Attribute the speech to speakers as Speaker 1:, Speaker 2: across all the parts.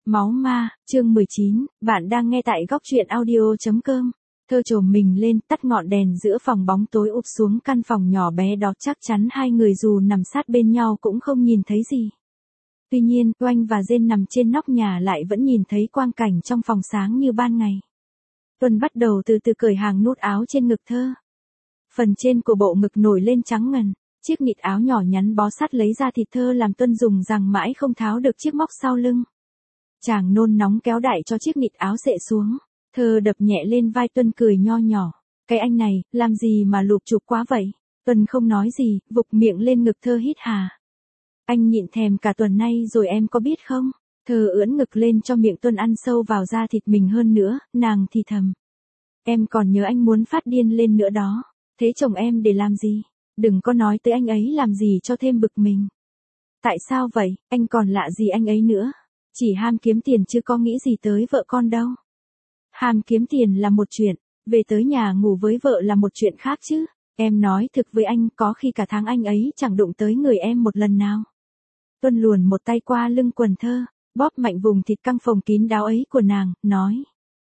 Speaker 1: Máu ma, chương 19, bạn đang nghe tại góc truyện audio.com. Thơ trồm mình lên, tắt ngọn đèn giữa phòng bóng tối ụp xuống căn phòng nhỏ bé đó, chắc chắn hai người dù nằm sát bên nhau cũng không nhìn thấy gì. Tuy nhiên, Oanh và Jane nằm trên nóc nhà lại vẫn nhìn thấy quang cảnh trong phòng sáng như ban ngày. Tuân bắt đầu từ từ cởi hàng nút áo trên ngực Thơ. Phần trên của bộ ngực nổi lên trắng ngần, chiếc nịt áo nhỏ nhắn bó sát lấy ra thịt Thơ làm Tuân dùng rằng mãi không tháo được chiếc móc sau lưng. Chàng nôn nóng kéo đại cho chiếc nịt áo xệ xuống, Thơ đập nhẹ lên vai Tuân cười nho nhỏ. Cái anh này, làm gì mà lụp chụp quá vậy? Tuân không nói gì, vục miệng lên ngực Thơ hít hà. Anh nhịn thèm cả tuần nay rồi em có biết không? Thơ ưỡn ngực lên cho miệng Tuân ăn sâu vào da thịt mình hơn nữa, nàng thì thầm. Em còn nhớ anh muốn phát điên lên nữa đó. Thế chồng em để làm gì? Đừng có nói tới anh ấy làm gì cho thêm bực mình. Tại sao vậy, anh còn lạ gì anh ấy nữa? Chỉ ham kiếm tiền chứ có nghĩ gì tới vợ con đâu. Ham kiếm tiền là một chuyện, về tới nhà ngủ với vợ là một chuyện khác chứ. Em nói thực với anh, có khi cả tháng anh ấy chẳng đụng tới người em một lần nào. Tuân luồn một tay qua lưng quần Thơ, bóp mạnh vùng thịt căng phồng kín đáo ấy của nàng, nói.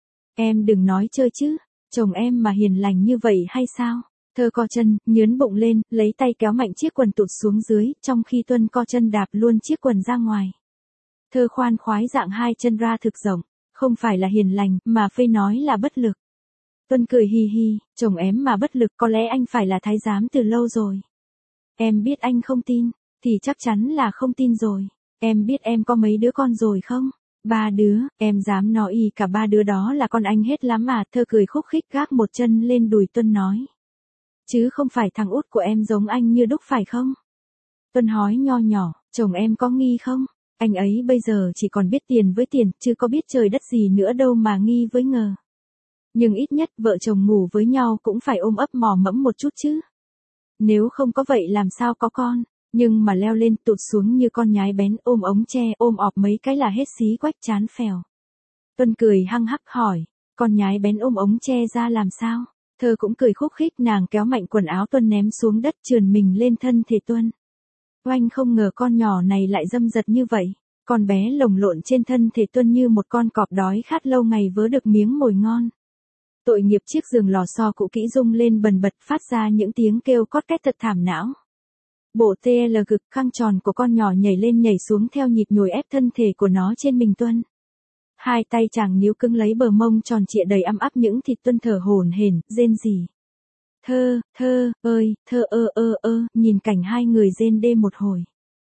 Speaker 1: Em đừng nói chơi chứ, chồng em mà hiền lành như vậy hay sao? Thơ co chân, nhướn bụng lên, lấy tay kéo mạnh chiếc quần tụt xuống dưới, trong khi Tuân co chân đạp luôn chiếc quần ra ngoài. Thơ khoan khoái dạng hai chân ra thực rộng, không phải là hiền lành, mà phây nói là bất lực. Tuân cười hi hi, chồng em mà bất lực có lẽ anh phải là thái giám từ lâu rồi. Em biết anh không tin, thì chắc chắn là không tin rồi. Em biết em có mấy đứa con rồi không? 3 đứa, em dám nói cả 3 đứa đó là con anh hết lắm à? Thơ cười khúc khích gác một chân lên đùi Tuân nói. Chứ không phải thằng út của em giống anh như đúc phải không? Tuân hói nho nhỏ, chồng em có nghi không? Anh ấy bây giờ chỉ còn biết tiền với tiền, chứ có biết trời đất gì nữa đâu mà nghi với ngờ. Nhưng ít nhất vợ chồng ngủ với nhau cũng phải ôm ấp mò mẫm một chút chứ. Nếu không có vậy làm sao có con, nhưng mà leo lên tụt xuống như con nhái bén, ôm ống tre ôm ọp mấy cái là hết xí quách chán phèo. Tuân cười hăng hắc hỏi, con nhái bén ôm ống tre ra làm sao? Thơ cũng cười khúc khích, nàng kéo mạnh quần áo Tuân ném xuống đất, trườn mình lên thân thể Tuân. Oanh không ngờ con nhỏ này lại dâm dật như vậy, con bé lồng lộn trên thân thể Tuân như một con cọp đói khát lâu ngày vớ được miếng mồi ngon. Tội nghiệp, chiếc giường lò xo cũ kỹ rung lên bần bật, phát ra những tiếng kêu cót két thật thảm não. Bộ TL cực căng tròn của con nhỏ nhảy lên nhảy xuống theo nhịp nhồi ép thân thể của nó trên mình Tuân. Hai tay chàng níu cứng lấy bờ mông tròn trịa đầy ăm áp những thịt Tuân thở hổn hển, rên rỉ. Thơ ơi, Thơ nhìn cảnh hai người rên đê một hồi.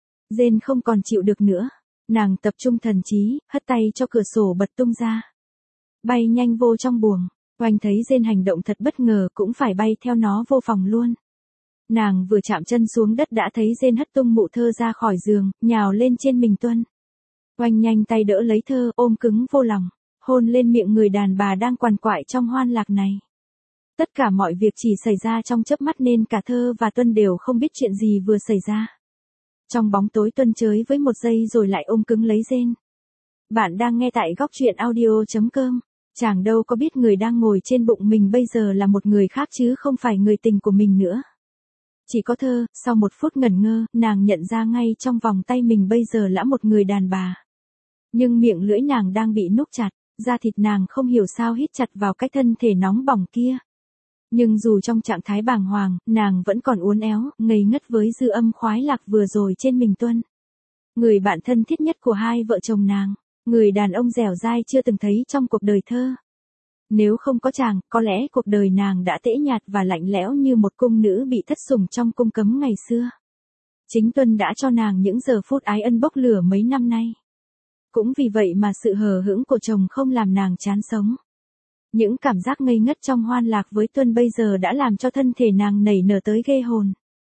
Speaker 1: Rên không còn chịu được nữa, nàng tập trung thần trí, hất tay cho cửa sổ bật tung ra. Bay nhanh vô trong buồng, Oanh thấy rên hành động thật bất ngờ cũng phải bay theo nó vô phòng luôn. Nàng vừa chạm chân xuống đất đã thấy rên hất tung mụ Thơ ra khỏi giường, nhào lên trên mình Tuân. Oanh nhanh tay đỡ lấy Thơ, ôm cứng vô lòng, hôn lên miệng người đàn bà đang quằn quại trong hoan lạc này. Tất cả mọi việc chỉ xảy ra trong chớp mắt nên cả Thơ và Tuân đều không biết chuyện gì vừa xảy ra. Trong bóng tối Tuân chới với một giây rồi lại ôm cứng lấy rên. Bạn đang nghe tại góc truyện audio.com. Chàng đâu có biết người đang ngồi trên bụng mình bây giờ là một người khác chứ không phải người tình của mình nữa. Chỉ có Thơ, sau một phút ngẩn ngơ, nàng nhận ra ngay trong vòng tay mình bây giờ là một người đàn bà. Nhưng miệng lưỡi nàng đang bị nút chặt, da thịt nàng không hiểu sao hít chặt vào cái thân thể nóng bỏng kia. Nhưng dù trong trạng thái bàng hoàng, nàng vẫn còn uốn éo, ngây ngất với dư âm khoái lạc vừa rồi trên mình Tuân. Người bạn thân thiết nhất của hai vợ chồng nàng, người đàn ông dẻo dai chưa từng thấy trong cuộc đời Thơ. Nếu không có chàng, có lẽ cuộc đời nàng đã tễ nhạt và lạnh lẽo như một cung nữ bị thất sủng trong cung cấm ngày xưa. Chính Tuân đã cho nàng những giờ phút ái ân bốc lửa mấy năm nay. Cũng vì vậy mà sự hờ hững của chồng không làm nàng chán sống. Những cảm giác ngây ngất trong hoan lạc với Tuân bây giờ đã làm cho thân thể nàng nảy nở tới ghê hồn.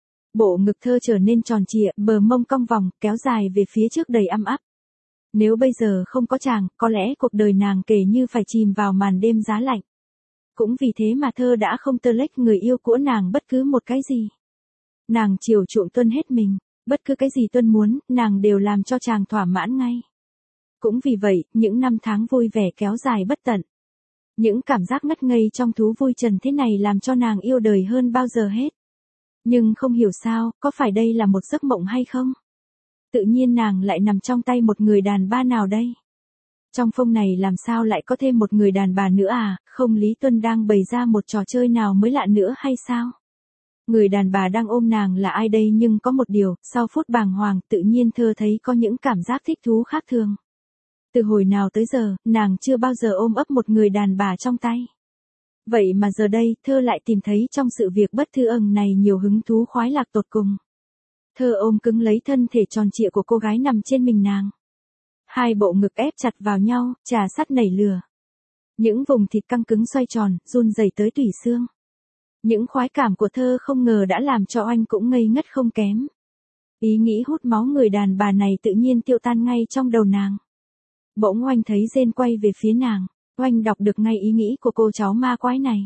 Speaker 1: Bộ ngực Thơ trở nên tròn trịa, bờ mông cong vòng, kéo dài về phía trước đầy ăm áp. Nếu bây giờ không có chàng, có lẽ cuộc đời nàng kể như phải chìm vào màn đêm giá lạnh. Cũng vì thế mà Thơ đã không tơ lách người yêu của nàng bất cứ một cái gì. Nàng chiều chuộng Tuân hết mình, bất cứ cái gì Tuân muốn, nàng đều làm cho chàng thỏa mãn ngay. Cũng vì vậy, những năm tháng vui vẻ kéo dài bất tận. Những cảm giác ngất ngây trong thú vui trần thế này làm cho nàng yêu đời hơn bao giờ hết. Nhưng không hiểu sao, có phải đây là một giấc mộng hay không? Tự nhiên nàng lại nằm trong tay một người đàn bà nào đây? Trong phông này làm sao lại có thêm một người đàn bà nữa à, không Lý Tuân đang bày ra một trò chơi nào mới lạ nữa hay sao? Người đàn bà đang ôm nàng là ai đây, nhưng có một điều, sau phút bàng hoàng tự nhiên Thơ thấy có những cảm giác thích thú khác thường. Từ hồi nào tới giờ, nàng chưa bao giờ ôm ấp một người đàn bà trong tay. Vậy mà giờ đây, Thơ lại tìm thấy trong sự việc bất thư âng này nhiều hứng thú khoái lạc tột cùng. Thơ ôm cứng lấy thân thể tròn trịa của cô gái nằm trên mình nàng. Hai bộ ngực ép chặt vào nhau, trà sắt nảy lửa. Những vùng thịt căng cứng xoay tròn, run rẩy tới tủy xương. Những khoái cảm của Thơ không ngờ đã làm cho Oanh cũng ngây ngất không kém. Ý nghĩ hút máu người đàn bà này tự nhiên tiêu tan ngay trong đầu nàng. Bỗng Oanh thấy Rên quay về phía nàng. Oanh đọc được ngay ý nghĩ của cô cháu ma quái này.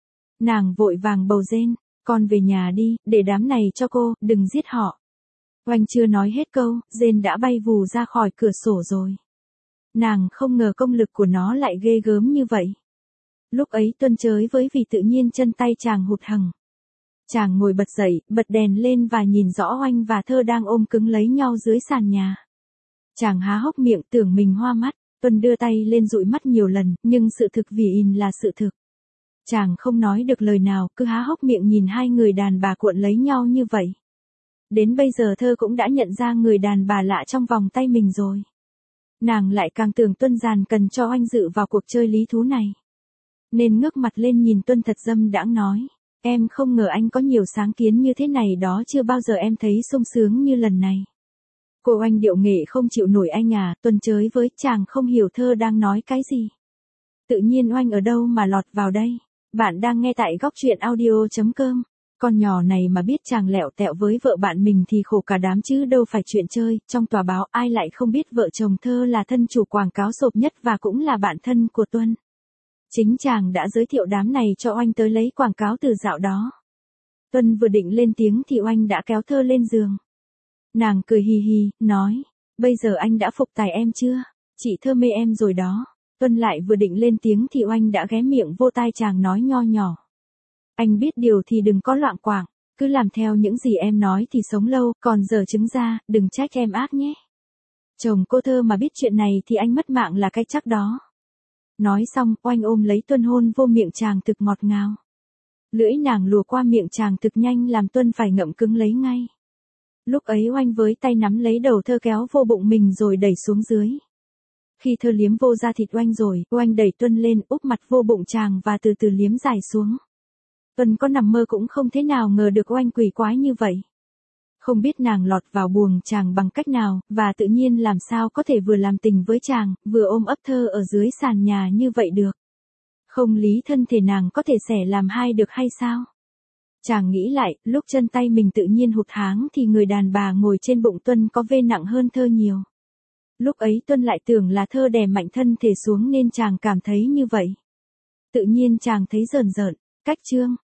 Speaker 1: Nàng vội vàng bầu Rên, con về nhà đi, để đám này cho cô, đừng giết họ. Oanh chưa nói hết câu, Rên đã bay vù ra khỏi cửa sổ rồi. Nàng không ngờ công lực của nó lại ghê gớm như vậy. Lúc ấy Tuân chới với vì tự nhiên chân tay chàng hụt hẫng. Chàng ngồi bật dậy, bật đèn lên và nhìn rõ Oanh và Thơ đang ôm cứng lấy nhau dưới sàn nhà. Chàng há hốc miệng tưởng mình hoa mắt, Tuân đưa tay lên dụi mắt nhiều lần, nhưng sự thực vì in là sự thực. Chàng không nói được lời nào, cứ há hốc miệng nhìn hai người đàn bà cuộn lấy nhau như vậy. Đến bây giờ Thơ cũng đã nhận ra người đàn bà lạ trong vòng tay mình rồi. Nàng lại càng tưởng Tuân giàn cần cho Oanh dự vào cuộc chơi lý thú này. Nên ngước mặt lên nhìn Tuân thật dâm đãng nói, em không ngờ anh có nhiều sáng kiến như thế này đó, chưa bao giờ em thấy sung sướng như lần này. Cô Oanh điệu nghệ không chịu nổi anh à, Tuân chới với, chàng không hiểu Thơ đang nói cái gì. Tự nhiên Oanh ở đâu mà lọt vào đây. Bạn đang nghe tại góc truyện audio.com. Con nhỏ này mà biết chàng lẹo tẹo với vợ bạn mình thì khổ cả đám chứ đâu phải chuyện chơi. Trong tòa báo ai lại không biết vợ chồng Thơ là thân chủ quảng cáo sộp nhất và cũng là bạn thân của Tuân. Chính chàng đã giới thiệu đám này cho Oanh tới lấy quảng cáo từ dạo đó. Tuân vừa định lên tiếng thì Oanh đã kéo Thơ lên giường. Nàng cười hì hì, nói, bây giờ anh đã phục tài em chưa? Chị Thơ mê em rồi đó. Tuân lại vừa định lên tiếng thì Oanh đã ghé miệng vô tai chàng nói nho nhỏ. Anh biết điều thì đừng có loạng quạng, cứ làm theo những gì em nói thì sống lâu, còn giờ chứng ra, đừng trách em ác nhé. Chồng cô Thơ mà biết chuyện này thì anh mất mạng là cái chắc đó. Nói xong, Oanh ôm lấy Tuân hôn vô miệng chàng thực ngọt ngào. Lưỡi nàng lùa qua miệng chàng thực nhanh làm Tuân phải ngậm cứng lấy ngay. Lúc ấy Oanh với tay nắm lấy đầu Thơ kéo vô bụng mình rồi đẩy xuống dưới. Khi Thơ liếm vô da thịt Oanh rồi, Oanh đẩy Tuân lên úp mặt vô bụng chàng và từ từ liếm dài xuống. Tuân có nằm mơ cũng không thế nào ngờ được Oanh quỷ quái như vậy. Không biết nàng lọt vào buồng chàng bằng cách nào, và tự nhiên làm sao có thể vừa làm tình với chàng, vừa ôm ấp Thơ ở dưới sàn nhà như vậy được. Không lý thân thể nàng có thể xẻ làm hai được hay sao? Chàng nghĩ lại, lúc chân tay mình tự nhiên hụt háng thì người đàn bà ngồi trên bụng Tuân có vê nặng hơn Thơ nhiều. Lúc ấy Tuân lại tưởng là Thơ đè mạnh thân thể xuống nên chàng cảm thấy như vậy. Tự nhiên chàng thấy rờn rợn, cách chương.